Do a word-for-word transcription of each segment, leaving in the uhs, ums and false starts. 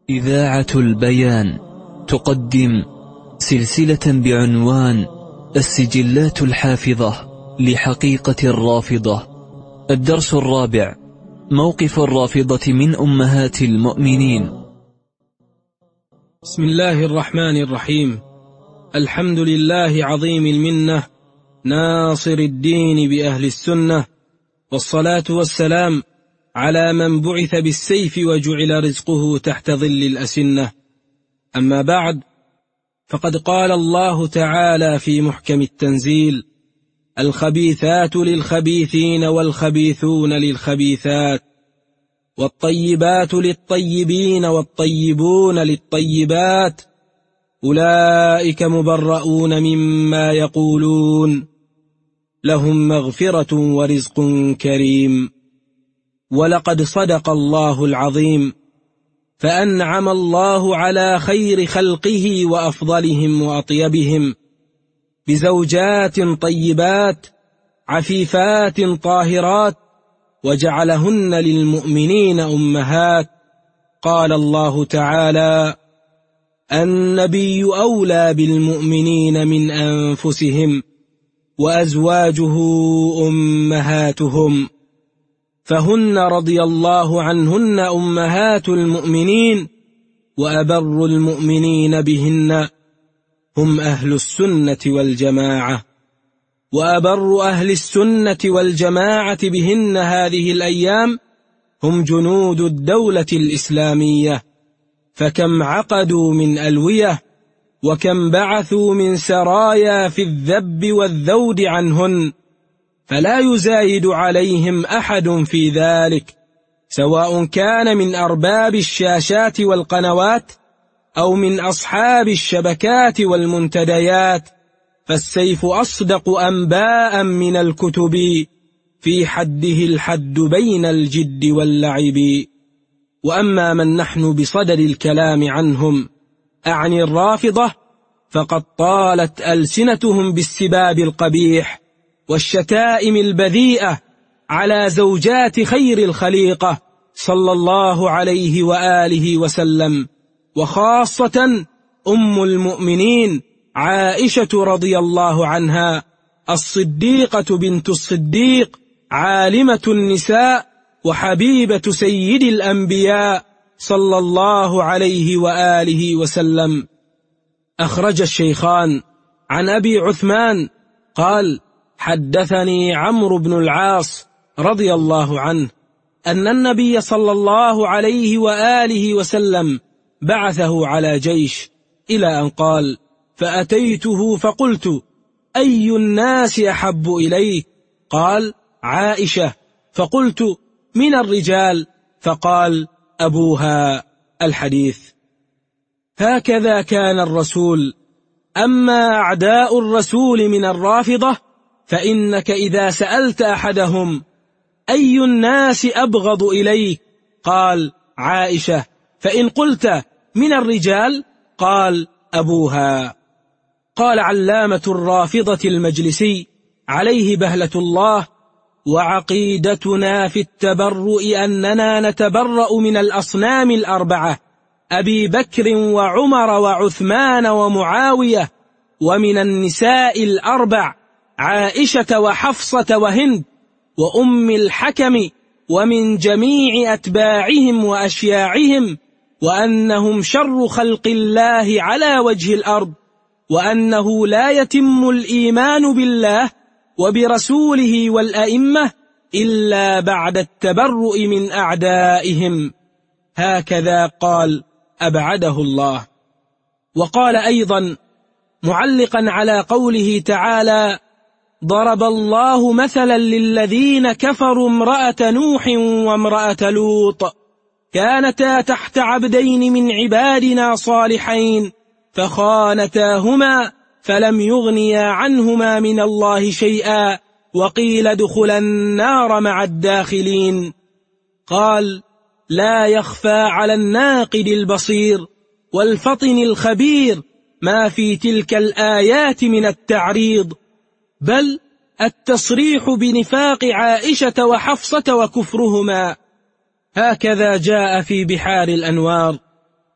إذاعة البيان تقدم سلسلة بعنوان السجلات الحافظة لحقيقة الرافضة. الدرس الرابع: موقف الرافضة من أمهات المؤمنين. بسم الله الرحمن الرحيم. الحمد لله عظيم المنة، ناصر الدين بأهل السنة، والصلاة والسلام على من بعث بالسيف وجعل رزقه تحت ظل الأسنة. أما بعد، فقد قال الله تعالى في محكم التنزيل: الخبيثات للخبيثين والخبيثون للخبيثات، والطيبات للطيبين والطيبون للطيبات، أولئك مبرؤون مما يقولون، لهم مغفرة ورزق كريم. ولقد صدق الله العظيم، فأنعم الله على خير خلقه وأفضلهم وأطيبهم بزوجات طيبات عفيفات طاهرات، وجعلهن للمؤمنين أمهات. قال الله تعالى: النبي أولى بالمؤمنين من أنفسهم وأزواجه أمهاتهم، فهن رضي الله عنهن أمهات المؤمنين، وأبر المؤمنين بهن هم أهل السنة والجماعة، وأبر أهل السنة والجماعة بهن هذه الأيام هم جنود الدولة الإسلامية، فكم عقدوا من ألوية، وكم بعثوا من سرايا في الذب والذود عنهن، فلا يزايد عليهم أحد في ذلك، سواء كان من أرباب الشاشات والقنوات أو من أصحاب الشبكات والمنتديات، فالسيف أصدق أنباء من الكتب، في حده الحد بين الجد واللعب. وأما من نحن بصدد الكلام عنهم، أعني الرافضة، فقد طالت ألسنتهم بالسباب القبيح والشتائم البذيئة على زوجات خير الخليقة صلى الله عليه وآله وسلم، وخاصة أم المؤمنين عائشة رضي الله عنها، الصديقة بنت الصديق، عالمة النساء وحبيبة سيد الأنبياء صلى الله عليه وآله وسلم. أخرج الشيخان عن أبي عثمان قال: حدثني عمرو بن العاص رضي الله عنه أن النبي صلى الله عليه وآله وسلم بعثه على جيش، إلى أن قال: فأتيته فقلت: أي الناس أحب إليك؟ قال: عائشة. فقلت: من الرجال؟ فقال: أبوها. الحديث. هكذا كان الرسول. أما أعداء الرسول من الرافضة، فإنك إذا سألت أحدهم: أي الناس أبغض إليك؟ قال: عائشة. فإن قلت: من الرجال؟ قال: أبوها. قال علامة الرافضة المجلسي عليه بهلة الله: وعقيدتنا في التبرؤ أننا نتبرأ من الأصنام الأربعة، أبي بكر وعمر وعثمان ومعاوية، ومن النساء الأربع، عائشة وحفصة وهند وأم الحكم، ومن جميع أتباعهم وأشياعهم، وأنهم شر خلق الله على وجه الأرض، وأنه لا يتم الإيمان بالله وبرسوله والأئمة إلا بعد التبرؤ من أعدائهم. هكذا قال أبعده الله. وقال أيضا معلقا على قوله تعالى: ضرب الله مثلا للذين كفروا امرأة نوح وامرأة لوط، كانتا تحت عبدين من عبادنا صالحين فخانتاهما فلم يغنيا عنهما من الله شيئا وقيل ادخلا النار مع الداخلين. قال: لا يخفى على الناقد البصير والفطن الخبير ما في تلك الآيات من التعريض، بل التصريح بنفاق عائشة وحفصة وكفرهما. هكذا جاء في بحار الأنوار.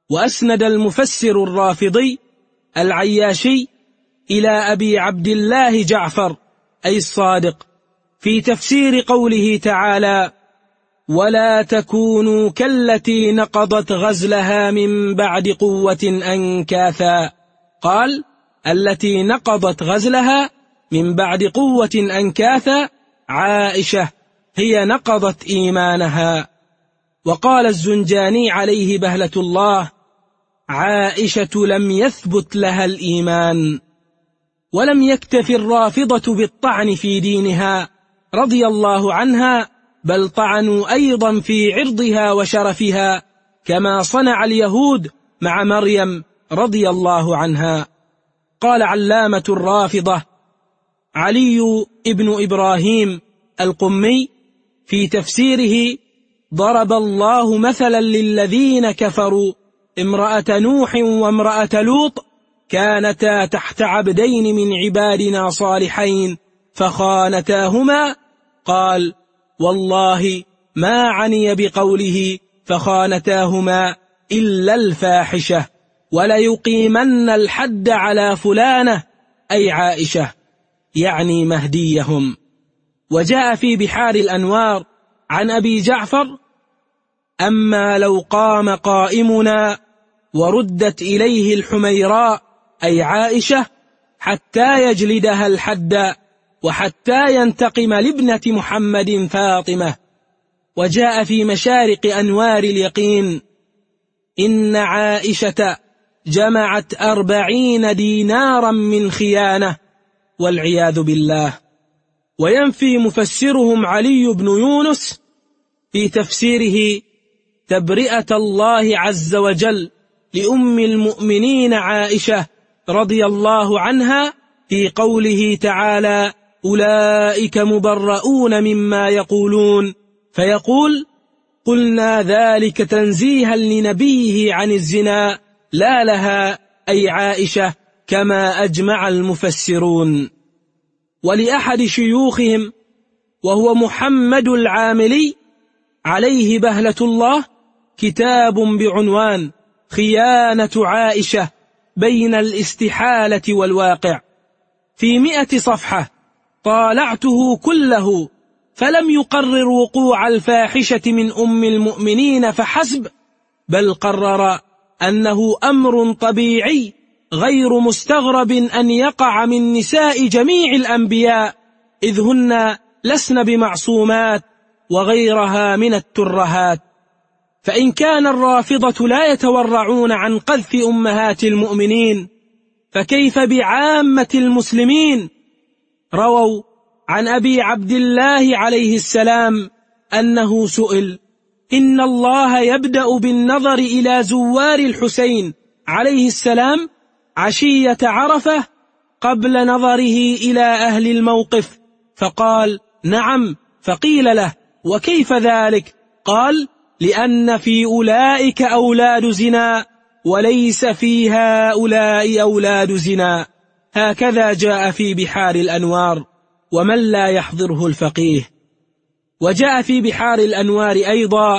وأسند المفسر الرافضي العياشي إلى أبي عبد الله جعفر أي الصادق في تفسير قوله تعالى: ولا تكونوا كالتي نقضت غزلها من بعد قوة أنكاثا. قال: التي نقضت غزلها من بعد قوة أنكاثا عائشة هي نقضت إيمانها. وقال الزنجاني عليه بهلة الله: عائشة لم يثبت لها الإيمان. ولم يكتف الرافضة بالطعن في دينها رضي الله عنها، بل طعنوا أيضا في عرضها وشرفها كما صنع اليهود مع مريم رضي الله عنها. قال علامة الرافضة علي ابن إبراهيم القمي في تفسيره: ضرب الله مثلا للذين كفروا امرأة نوح وامرأة لوط كانتا تحت عبدين من عبادنا صالحين فخانتاهما. قال: والله ما عني بقوله فخانتاهما إلا الفاحشة، وليقيمن الحد على فلانة أي عائشة، يعني مهديهم. وجاء في بحار الأنوار عن أبي جعفر: أما لو قام قائمنا وردت إليه الحميراء أي عائشة حتى يجلدها الحد وحتى ينتقم لابنة محمد فاطمة. وجاء في مشارق أنوار اليقين: إن عائشة جمعت أربعين دينارا من خيانة والعياذ بالله. وينفي مفسرهم علي بن يونس في تفسيره تبرئة الله عز وجل لأم المؤمنين عائشة رضي الله عنها في قوله تعالى: أولئك مبرؤون مما يقولون، فيقول: قلنا ذلك تنزيها لنبيه عن الزنا لا لها أي عائشة، كما أجمع المفسرون. ولأحد شيوخهم وهو محمد العاملي عليه بهلة الله كتاب بعنوان خيانة عائشة بين الاستحالة والواقع في مئة صفحة، طالعته كله فلم يقرر وقوع الفاحشة من أم المؤمنين فحسب، بل قرر أنه أمر طبيعي غير مستغرب أن يقع من نساء جميع الأنبياء، إذ هن لسن بمعصومات وغيرها من الترهات. فإن كان الرافضة لا يتورعون عن قذف أمهات المؤمنين، فكيف بعامة المسلمين؟ رووا عن أبي عبد الله عليه السلام أنه سئل: إن الله يبدأ بالنظر إلى زوار الحسين عليه السلام عشية عرفة قبل نظره إلى أهل الموقف؟ فقال: نعم. فقيل له: وكيف ذلك؟ قال: لأن في أولئك أولاد زنا وليس في هؤلاء أولاد زنا. هكذا جاء في بحار الأنوار، ومن لا يحضره الفقيه. وجاء في بحار الأنوار أيضا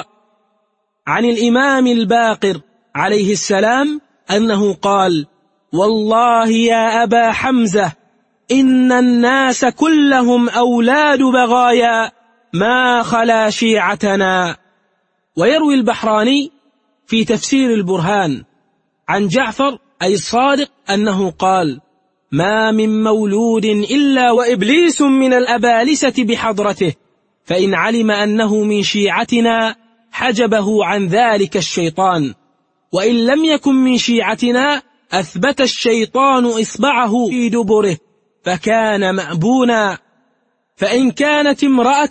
عن الإمام الباقر عليه السلام أنه قال: والله يا أبا حمزة إن الناس كلهم أولاد بغايا ما خلا شيعتنا. ويروي البحراني في تفسير البرهان عن جعفر أي الصادق أنه قال: ما من مولود إلا وإبليس من الأبالسة بحضرته، فإن علم أنه من شيعتنا حجبه عن ذلك الشيطان، وإن لم يكن من شيعتنا أثبت الشيطان إصبعه في دبره فكان مأبونا، فإن كانت امرأة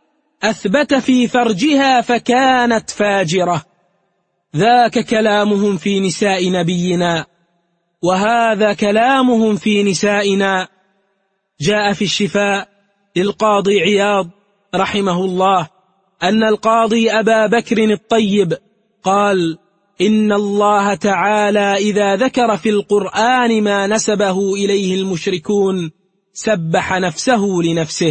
أثبت في فرجها فكانت فاجرة. ذاك كلامهم في نساء نبينا، وهذا كلامهم في نسائنا. جاء في الشفاء للقاضي عياض رحمه الله أن القاضي أبا بكر الطيب قال: إن الله تعالى إذا ذكر في القرآن ما نسبه إليه المشركون سبح نفسه لنفسه،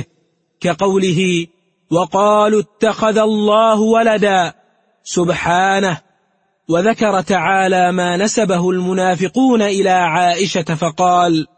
كقوله: وقالوا اتخذ الله ولدا، سبحانه. وذكر تعالى ما نسبه المنافقون إلى عائشة فقال: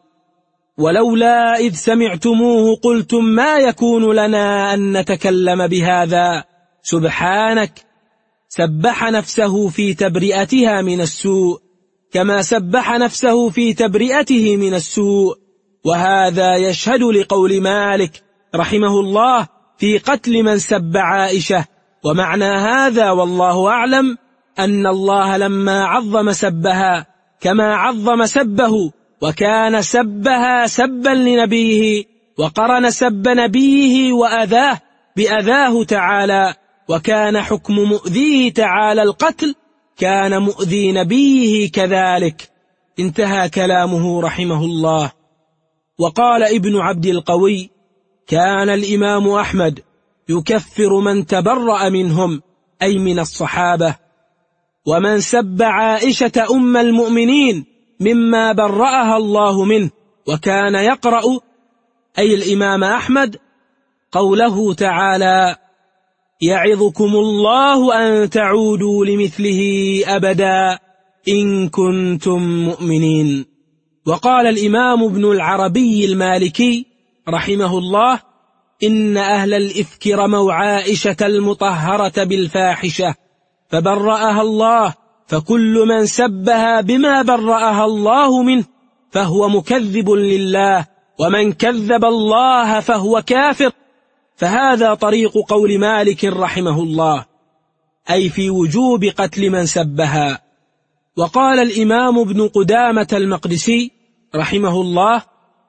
ولولا إذ سمعتموه قلتم ما يكون لنا أن نتكلم بهذا سبحانك. سبح نفسه في تبرئتها من السوء كما سبح نفسه في تبرئته من السوء. وهذا يشهد لقول مالك رحمه الله في قتل من سب عائشة. ومعنى هذا والله أعلم أن الله لما عظم سبها كما عظم سبه، وكان سبها سبا لنبيه، وقرن سب نبيه وأذاه بأذاه تعالى، وكان حكم مؤذيه تعالى القتل، كان مؤذي نبيه كذلك. انتهى كلامه رحمه الله. وقال ابن عبد القوي: كان الإمام أحمد يكفر من تبرأ منهم، أي من الصحابة، ومن سب عائشة أم المؤمنين مما برأها الله منه. وكان يقرأ، أي الإمام أحمد، قوله تعالى: يعظكم الله أن تعودوا لمثله أبدا إن كنتم مؤمنين. وقال الإمام ابن العربي المالكي رحمه الله: إن أهل الإفك رموا عائشة المطهرة بالفاحشة فبرأها الله، فكل من سبها بما برأها الله منه فهو مكذب لله، ومن كذب الله فهو كافر. فهذا طريق قول مالك رحمه الله، أي في وجوب قتل من سبها. وقال الإمام ابن قدامة المقدسي رحمه الله: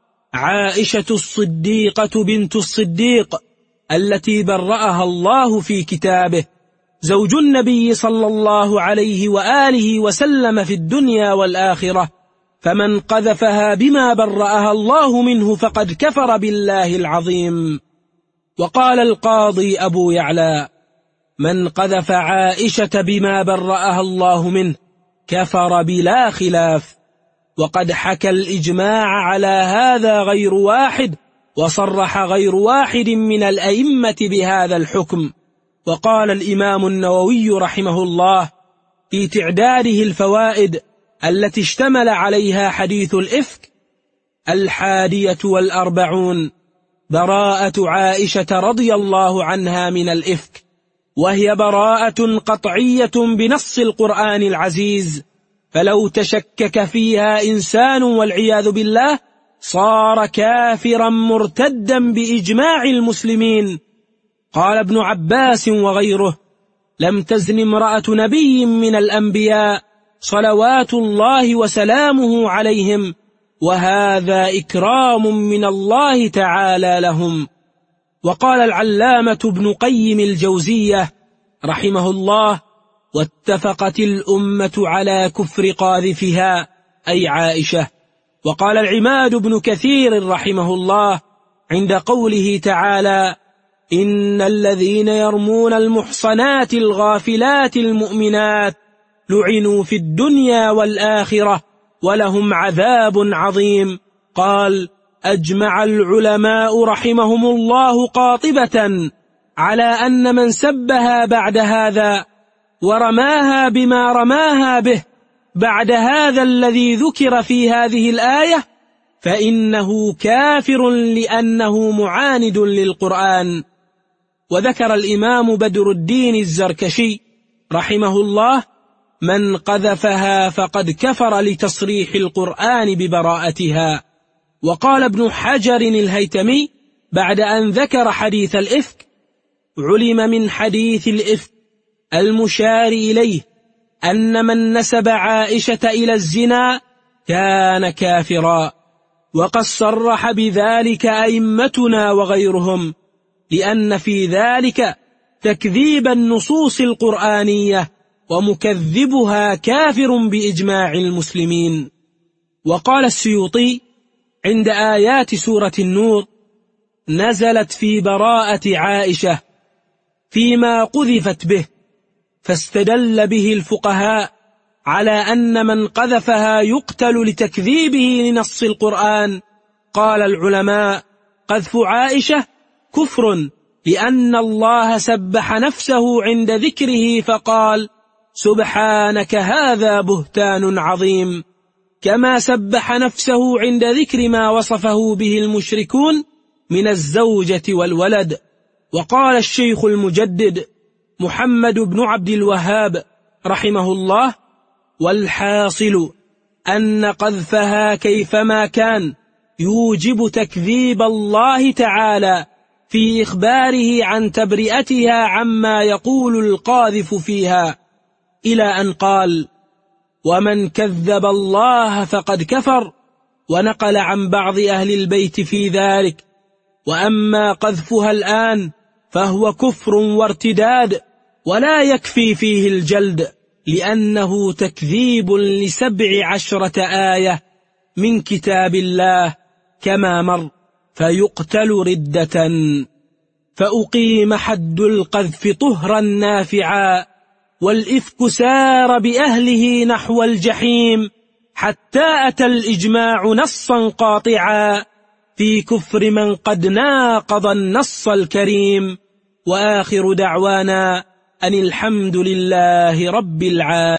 عائشة الصديقة بنت الصديق التي برأها الله في كتابه، زوج النبي صلى الله عليه وآله وسلم في الدنيا والآخرة، فمن قذفها بما برأها الله منه فقد كفر بالله العظيم. وقال القاضي أبو يعلى: من قذف عائشة بما برأها الله منه كفر بلا خلاف. وقد حكى الإجماع على هذا غير واحد، وصرح غير واحد من الأئمة بهذا الحكم. وقال الإمام النووي رحمه الله في تعداده الفوائد التي اشتمل عليها حديث الإفك: الحادية والأربعون براءة عائشة رضي الله عنها من الإفك، وهي براءة قطعية بنص القرآن العزيز، فلو تشكك فيها إنسان والعياذ بالله صار كافرا مرتدا بإجماع المسلمين. قال ابن عباس وغيره: لم تزن امرأة نبي من الأنبياء صلوات الله وسلامه عليهم، وهذا إكرام من الله تعالى لهم. وقال العلامة ابن قيم الجوزية رحمه الله: واتفقت الأمة على كفر قاذفها، أي عائشة. وقال العماد بن كثير رحمه الله عند قوله تعالى: إن الذين يرمون المحصنات الغافلات المؤمنات لعنوا في الدنيا والآخرة ولهم عذاب عظيم، قال: أجمع العلماء رحمهم الله قاطبة على أن من سبها بعد هذا ورماها بما رماها به بعد هذا الذي ذكر في هذه الآية فإنه كافر لأنه معاند للقرآن. وذكر الإمام بدر الدين الزركشي رحمه الله: من قذفها فقد كفر لتصريح القرآن ببراءتها. وقال ابن حجر الهيتمي بعد أن ذكر حديث الإفك: علم من حديث الإفك المشار إليه أن من نسب عائشة إلى الزنا كان كافرا، وقد صرح بذلك أئمتنا وغيرهم، لأن في ذلك تكذيب النصوص القرآنية، ومكذبها كافر بإجماع المسلمين. وقال السيوطي عند آيات سورة النور: نزلت في براءة عائشة فيما قذفت به، فاستدل به الفقهاء على أن من قذفها يقتل لتكذيبه لنص القرآن. قال العلماء: قذف عائشة كفر، لأن الله سبح نفسه عند ذكره فقال: سبحانك هذا بهتان عظيم، كما سبح نفسه عند ذكر ما وصفه به المشركون من الزوجة والولد. وقال الشيخ المجدد محمد بن عبد الوهاب رحمه الله: والحاصل أن قذفها كيفما كان يوجب تكذيب الله تعالى في إخباره عن تبرئتها عما يقول القاذف فيها، إلى أن قال: ومن كذب الله فقد كفر، ونقل عن بعض أهل البيت في ذلك. وأما قذفها الآن فهو كفر وارتداد، ولا يكفي فيه الجلد، لأنه تكذيب لسبع عشرة آية من كتاب الله كما مر، فيقتل ردة. فأقيم حد القذف طهرا نافعا، والإفك سار بأهله نحو الجحيم، حتى أتى الإجماع نصا قاطعا في كفر من قد ناقض النص الكريم. وآخر دعوانا أن الحمد لله رب العالمين.